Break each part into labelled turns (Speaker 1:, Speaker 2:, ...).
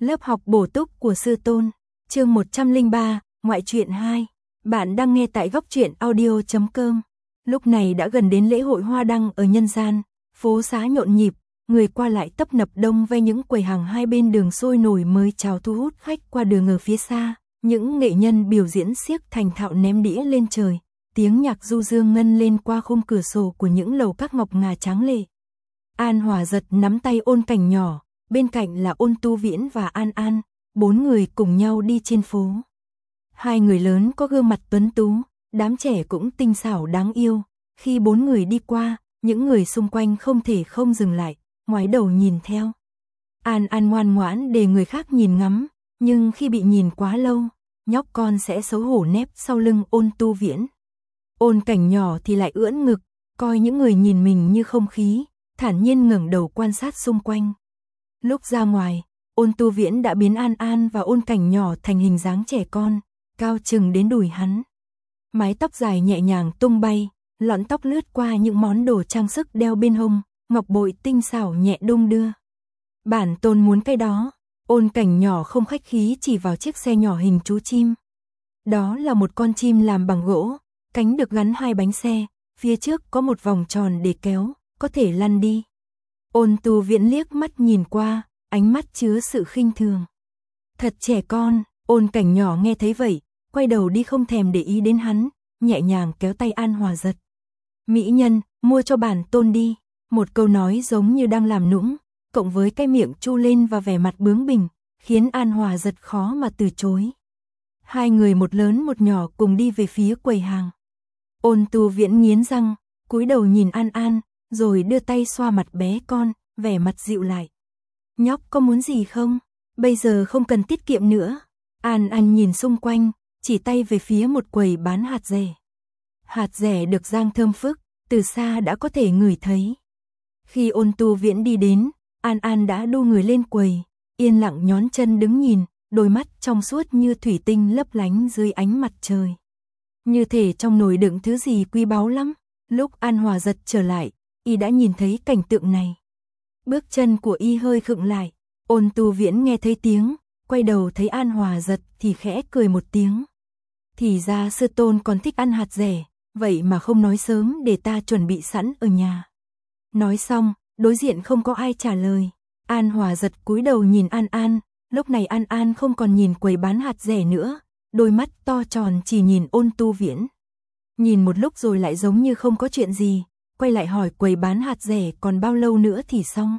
Speaker 1: Lớp học bổ túc của sư tôn, chương 103, ngoại truyện 2. Bạn đang nghe tại góc truyện audio.com. Lúc này đã gần đến lễ hội hoa đăng ở nhân gian, phố xá nhộn nhịp, người qua lại tấp nập đông ven những quầy hàng hai bên đường sôi nổi mới chào thu hút khách qua đường ở phía xa. Những nghệ nhân biểu diễn xiếc thành thạo ném đĩa lên trời, tiếng nhạc du dương ngân lên qua khung cửa sổ của những lầu các ngọc ngà tráng lệ. An Hòa Giật nắm tay Ôn Cảnh nhỏ, bên cạnh là Ôn Tu Viễn và An An, bốn người cùng nhau đi trên phố. Hai người lớn có gương mặt tuấn tú, đám trẻ cũng tinh xảo đáng yêu. Khi bốn người đi qua, những người xung quanh không thể không dừng lại, ngoái đầu nhìn theo. An An ngoan ngoãn để người khác nhìn ngắm, nhưng khi bị nhìn quá lâu, nhóc con sẽ xấu hổ nép sau lưng Ôn Tu Viễn. Ôn Cảnh nhỏ thì lại ưỡn ngực, coi những người nhìn mình như không khí, thản nhiên ngẩng đầu quan sát xung quanh. Lúc ra ngoài, Ôn Tu Viễn đã biến An An và Ôn Cảnh nhỏ thành hình dáng trẻ con, cao chừng đến đùi hắn. Mái tóc dài nhẹ nhàng tung bay, lọn tóc lướt qua những món đồ trang sức đeo bên hông, ngọc bội tinh xảo nhẹ đung đưa. Bản tôn muốn cái đó. Ôn Cảnh nhỏ không khách khí chỉ vào chiếc xe nhỏ hình chú chim. Đó là một con chim làm bằng gỗ, cánh được gắn hai bánh xe, phía trước có một vòng tròn để kéo, có thể lăn đi. Ôn Tu Viễn liếc mắt nhìn qua, ánh mắt chứa sự khinh thường. Thật trẻ con. Ôn Cảnh nhỏ nghe thấy vậy, quay đầu đi không thèm để ý đến hắn, nhẹ nhàng kéo tay An Hòa Giật. Mỹ nhân, mua cho bản tôn đi. Một câu nói giống như đang làm nũng, cộng với cái miệng chu lên và vẻ mặt bướng bỉnh, khiến An Hòa Giật khó mà từ chối. Hai người một lớn một nhỏ cùng đi về phía quầy hàng. Ôn Tu Viễn nghiến răng, cúi đầu nhìn An An, rồi đưa tay xoa mặt bé con, vẻ mặt dịu lại. Nhóc có muốn gì không? Bây giờ không cần tiết kiệm nữa. An An nhìn xung quanh, chỉ tay về phía một quầy bán hạt dẻ. Hạt dẻ được rang thơm phức, từ xa đã có thể ngửi thấy. Khi Ôn Tu Viễn đi đến, An An đã đu người lên quầy, yên lặng nhón chân đứng nhìn, đôi mắt trong suốt như thủy tinh lấp lánh dưới ánh mặt trời. Như thể trong nồi đựng thứ gì quý báu lắm. Lúc An Hòa Giật trở lại, y đã nhìn thấy cảnh tượng này. Bước chân của y hơi khựng lại, Ôn Tu Viễn nghe thấy tiếng, quay đầu thấy An Hòa Giật thì khẽ cười một tiếng. Thì ra sư tôn còn thích ăn hạt dẻ, vậy mà không nói sớm để ta chuẩn bị sẵn ở nhà. Nói xong, đối diện không có ai trả lời. An Hòa Giật cúi đầu nhìn An An, lúc này An An không còn nhìn quầy bán hạt dẻ nữa, đôi mắt to tròn chỉ nhìn Ôn Tu Viễn. Nhìn một lúc rồi lại giống như không có chuyện gì, quay lại hỏi quầy bán hạt dẻ còn bao lâu nữa thì xong.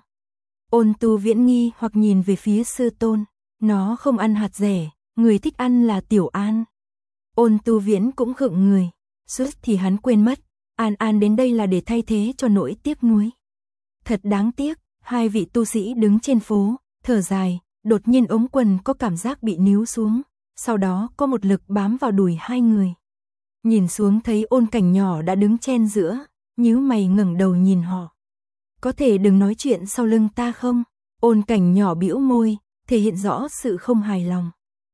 Speaker 1: Ôn Tu Viễn nghi hoặc nhìn về phía sư tôn, nó không ăn hạt dẻ, người thích ăn là Tiểu An. Ôn Tu Viễn cũng khựng người, suýt thì hắn quên mất, An An đến đây là để thay thế cho nỗi tiếc nuối. Thật đáng tiếc. Hai vị tu sĩ đứng trên phố, thở dài, đột nhiên ống quần có cảm giác bị níu xuống, sau đó có một lực bám vào đùi hai người. Nhìn xuống thấy Ôn Cảnh nhỏ đã đứng chen giữa, nhíu mày ngẩng đầu nhìn họ. Có thể đừng nói chuyện sau lưng ta không? Ôn Cảnh nhỏ bĩu môi, thể hiện rõ sự không hài lòng.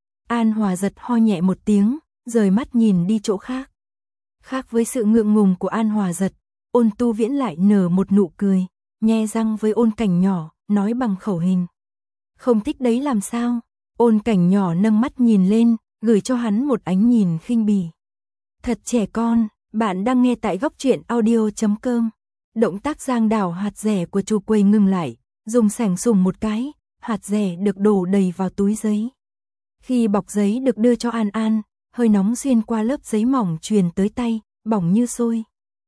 Speaker 1: An Hòa Giật ho nhẹ một tiếng, rời mắt nhìn đi chỗ khác. Khác với sự ngượng ngùng của An Hòa Giật, Ôn Tu Viễn lại nở một nụ cười, nhe răng với Ôn Cảnh nhỏ, nói bằng khẩu hình. Không thích đấy làm sao? Ôn Cảnh nhỏ nâng mắt nhìn lên, gửi cho hắn một ánh nhìn khinh bỉ. Thật trẻ con. Bạn đang nghe tại góc truyện audio.com. Động tác giang đảo hạt dẻ của chủ quầy ngừng lại, dùng xẻng sùng một cái, hạt dẻ được đổ đầy vào túi giấy. Khi bọc giấy được đưa cho An An, hơi nóng xuyên qua lớp giấy mỏng truyền tới tay, bỏng như sôi.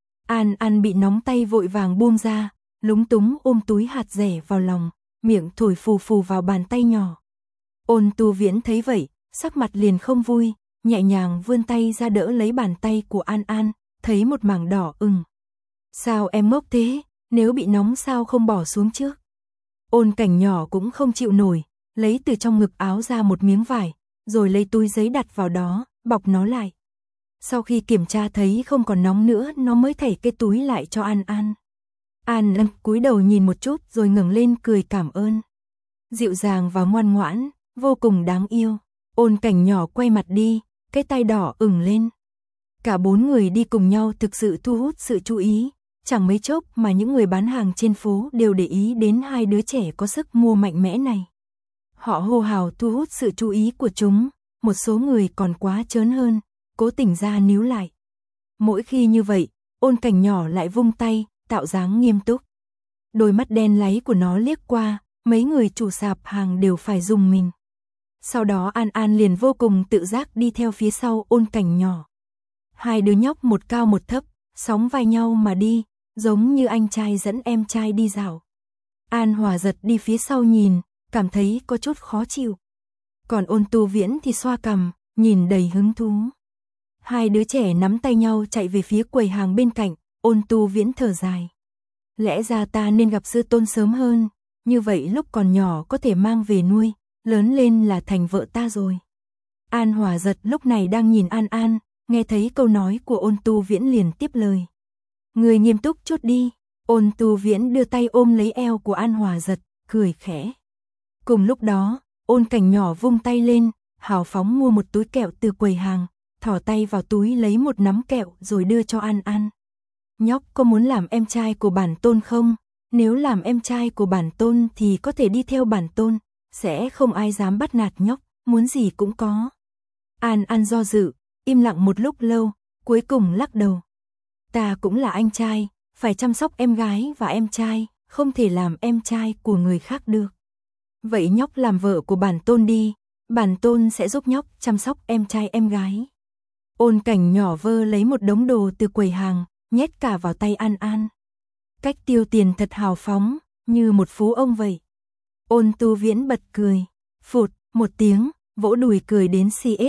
Speaker 1: An An bị nóng tay vội vàng buông ra, lúng túng ôm túi hạt dẻ vào lòng, miệng thổi phù phù vào bàn tay nhỏ. Ôn Tu Viễn thấy vậy, sắc mặt liền không vui, nhẹ nhàng vươn tay ra đỡ lấy bàn tay của An An, thấy một mảng đỏ ửng. Sao em ngốc thế, nếu bị nóng sao không bỏ xuống trước? Ôn Cảnh nhỏ cũng không chịu nổi, lấy từ trong ngực áo ra một miếng vải, rồi lấy túi giấy đặt vào đó, bọc nó lại. Sau khi kiểm tra thấy không còn nóng nữa, nó mới thảy cái túi lại cho An An. An An cúi đầu nhìn một chút rồi ngẩng lên cười cảm ơn. Dịu dàng và ngoan ngoãn, vô cùng đáng yêu. Ôn Cảnh nhỏ quay mặt đi, cái tay đỏ ửng lên. Cả bốn người đi cùng nhau thực sự thu hút sự chú ý, chẳng mấy chốc mà những người bán hàng trên phố đều để ý đến hai đứa trẻ có sức mua mạnh mẽ này. Họ hô hào thu hút sự chú ý của chúng, một số người còn quá trớn hơn, cố tình ra níu lại. Mỗi khi như vậy, Ôn Cảnh nhỏ lại vung tay, tạo dáng nghiêm túc. Đôi mắt đen láy của nó liếc qua, mấy người chủ sạp hàng đều phải rùng mình. Sau đó An An liền vô cùng tự giác đi theo phía sau Ôn Cảnh nhỏ. Hai đứa nhóc một cao một thấp, sóng vai nhau mà đi, giống như anh trai dẫn em trai đi dạo. An Hòa Giật đi phía sau nhìn, cảm thấy có chút khó chịu. Còn Ôn Tu Viễn thì xoa cằm, nhìn đầy hứng thú. Hai đứa trẻ nắm tay nhau chạy về phía quầy hàng bên cạnh, Ôn Tu Viễn thở dài. Lẽ ra ta nên gặp sư tôn sớm hơn, như vậy lúc còn nhỏ có thể mang về nuôi, lớn lên là thành vợ ta rồi. An Hòa Giật lúc này đang nhìn An An, nghe thấy câu nói của Ôn Tu Viễn liền tiếp lời. Người nghiêm túc chút đi. Ôn Tu Viễn đưa tay ôm lấy eo của An Hòa Giật, cười khẽ. Cùng lúc đó, Ôn Cảnh nhỏ vung tay lên, hào phóng mua một túi kẹo từ quầy hàng, thò tay vào túi lấy một nắm kẹo rồi đưa cho An An. Nhóc có muốn làm em trai của bản tôn không? Nếu làm em trai của bản tôn thì có thể đi theo bản tôn, sẽ không ai dám bắt nạt nhóc, muốn gì cũng có. An An do dự, im lặng một lúc lâu, cuối cùng lắc đầu. Ta cũng là anh trai, phải chăm sóc em gái và em trai, không thể làm em trai của người khác được. Vậy nhóc làm vợ của bản tôn đi, bản tôn sẽ giúp nhóc chăm sóc em trai em gái. Ôn Cảnh nhỏ vơ lấy một đống đồ từ quầy hàng, nhét cả vào tay An An. Cách tiêu tiền thật hào phóng, như một phú ông vậy. Ôn Tu Viễn bật cười, phụt, một tiếng, vỗ đùi cười đến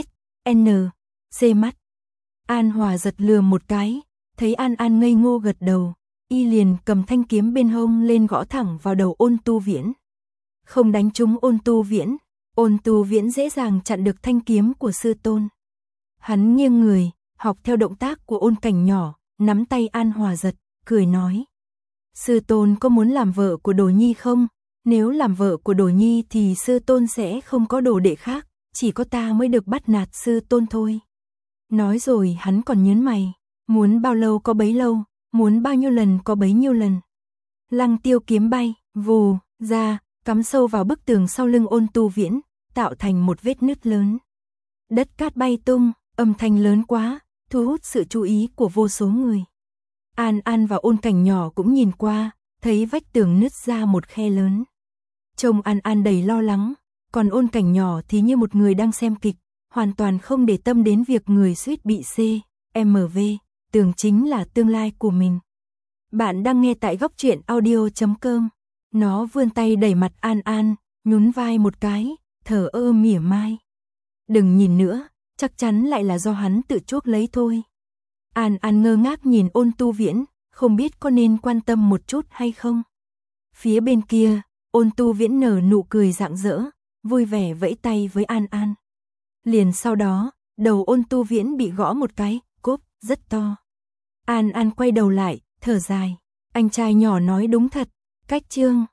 Speaker 1: CSN, mắt. An Hòa Giật lừa một cái, thấy An An ngây ngô gật đầu, y liền cầm thanh kiếm bên hông lên gõ thẳng vào đầu Ôn Tu Viễn. Không đánh trúng Ôn Tu Viễn dễ dàng chặn được thanh kiếm của sư tôn. Hắn nghiêng người, học theo động tác của Ôn Cảnh nhỏ, nắm tay An Hòa Giật, cười nói. Sư tôn có muốn làm vợ của Đồ Nhi không? Nếu làm vợ của Đồ Nhi thì sư tôn sẽ không có đồ đệ khác, chỉ có ta mới được bắt nạt sư tôn thôi. Nói rồi hắn còn nhớn mày, muốn bao lâu có bấy lâu, muốn bao nhiêu lần có bấy nhiêu lần. Lăng tiêu kiếm bay, vù, ra, cắm sâu vào bức tường sau lưng Ôn Tu Viễn, tạo thành một vết nứt lớn. Đất cát bay tung, âm thanh lớn quá, thu hút sự chú ý của vô số người. An An và Ôn Cảnh nhỏ cũng nhìn qua, thấy vách tường nứt ra một khe lớn. Trông An An đầy lo lắng, còn Ôn Cảnh nhỏ thì như một người đang xem kịch, hoàn toàn không để tâm đến việc người suýt bị CMV, tưởng chính là tương lai của mình. Bạn đang nghe tại Góc Truyện Audio.com. Nó vươn tay đẩy mặt An An, nhún vai một cái, thở ơ mỉa mai. Đừng nhìn nữa, chắc chắn lại là do hắn tự chuốc lấy thôi. An An ngơ ngác nhìn Ôn Tu Viễn, không biết có nên quan tâm một chút hay không. Phía bên kia, Ôn Tu Viễn nở nụ cười rạng rỡ, vui vẻ vẫy tay với An An. Liền sau đó, đầu Ôn Tu Viễn bị gõ một cái, cốp, rất to. An An quay đầu lại, thở dài. Anh trai nhỏ nói đúng thật, cách chương